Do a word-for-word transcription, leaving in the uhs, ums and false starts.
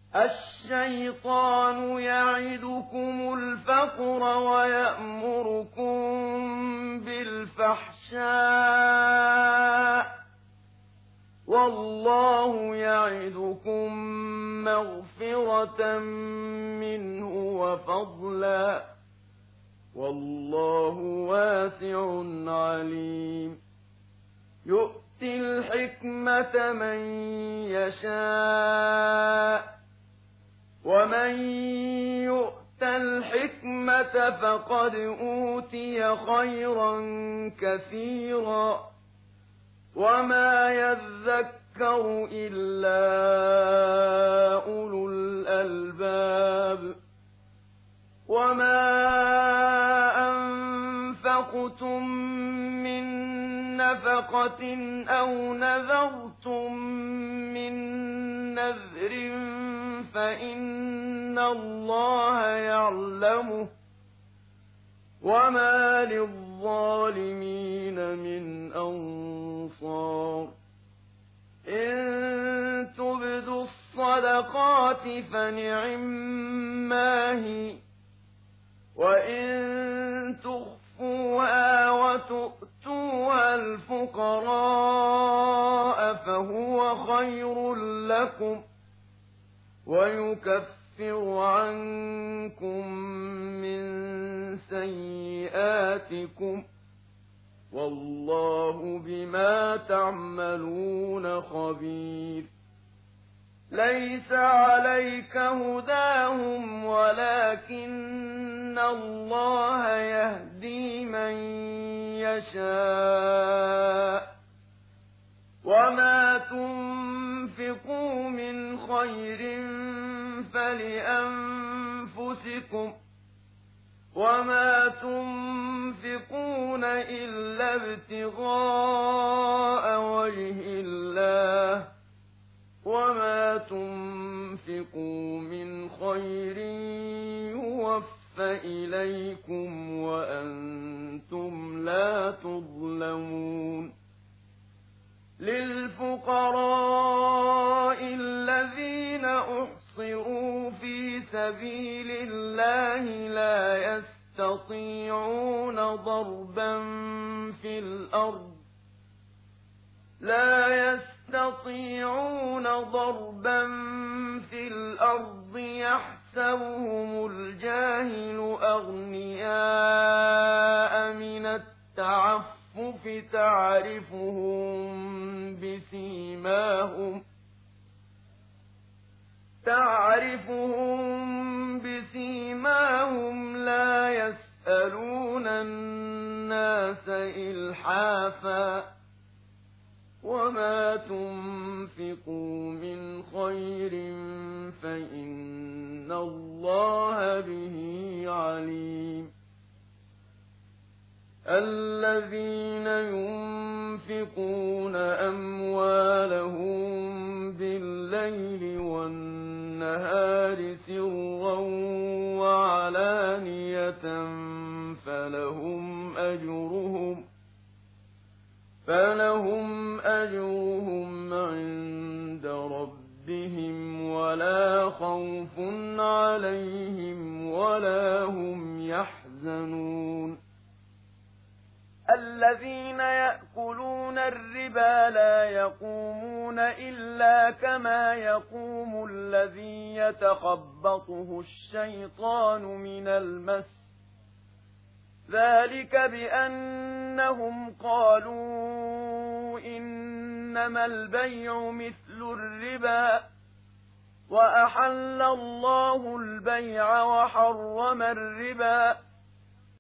الشيطان يعدكم الفقر ويأمركم بالفحشاء والله يعدكم مغفرة منه وفضلا والله واسع عليم يؤتي الحكمة من يشاء ومن يؤت الحكمة فقد أوتي خيرا كثيرا وما يذكر إلا أولو الألباب وما أنفقتم من نفقة أو نذرتم من نذر فإن الله يعلمه وما للظالمين من أنصار إن تبدوا الصدقات فنعما هي وإن تخفوها وتؤتوها الفقراء فهو خير لكم ويكفر عنكم من سيئاتكم والله بما تعملون خبير ليس عليك هداهم ولكن الله يهدي من يشاء وما تنفقوا من خير فلأنفسكم وما تنفقون إلا ابتغاء وجه الله وما تنفقوا من خير يوفى إليكم وأنتم لا تظلمون للفقراء الذين أحصروا في سبيل الله لا يستطيعون ضربا في الأرض لا يستطيعون ضربا في الأرض يحسبهم الجاهل أغنياء من التعفف تعرفهم بسيماهم تعرفهم بسيماهم لا يسألون الناس إلحافا وما تنفقوا من خير فإن الله به عليم الذين ينفقون أموالهم بالليل والنهار سرا وعلانية فلهم أجرهم فلهم أجرهم عند ربهم ولا خوف عليهم ولا هم يحزنون الذين يأكلون الربا لا يقومون إلا كما يقوم الذي يتخبطه الشيطان من المس ذلك بأنهم قالوا إنما البيع مثل الربا وأحل الله البيع وحرم الربا